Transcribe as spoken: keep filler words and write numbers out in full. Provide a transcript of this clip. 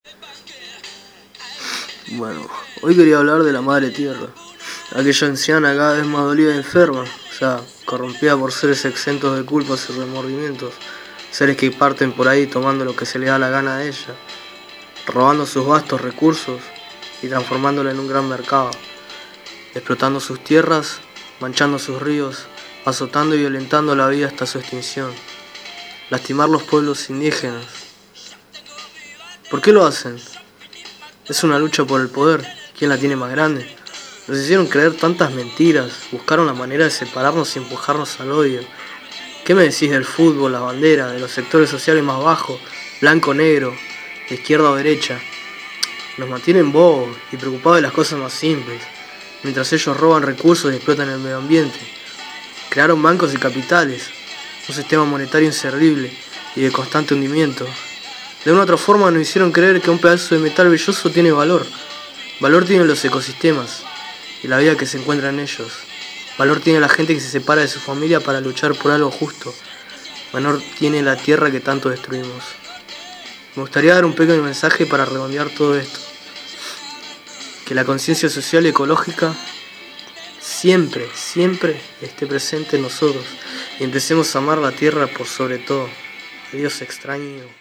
Bueno, hoy quería hablar de la madre tierra, aquella anciana cada vez más dolida y enferma, o sea, corrompida por seres exentos de culpas y remordimientos, seres que parten por ahí tomando lo que se le da la gana a ella, robando sus vastos recursos y transformándolo en un gran mercado, explotando sus tierras, manchando sus ríos, azotando y violentando la vida hasta su extinción, lastimar los pueblos indígenas. ¿Por qué lo hacen? Es una lucha por el poder. ¿Quién la tiene más grande? Nos hicieron creer tantas mentiras, buscaron la manera de separarnos y empujarnos al odio. ¿Qué me decís del fútbol, la bandera, de los sectores sociales más bajos, blanco, negro, de izquierda o derecha? Nos mantienen bobos y preocupados de las cosas más simples, mientras ellos roban recursos y explotan el medio ambiente. Crearon bancos y capitales, un sistema monetario inservible y de constante hundimiento. De una u otra forma nos hicieron creer que un pedazo de metal brilloso tiene valor. Valor tienen los ecosistemas y la vida que se encuentra en ellos. Valor tiene la gente que se separa de su familia para luchar por algo justo. Valor tiene la tierra que tanto destruimos. Me gustaría dar un pequeño mensaje para redondear todo esto. Que la conciencia social y ecológica siempre, siempre esté presente en nosotros y empecemos a amar la tierra por sobre todo. Adiós, extraño.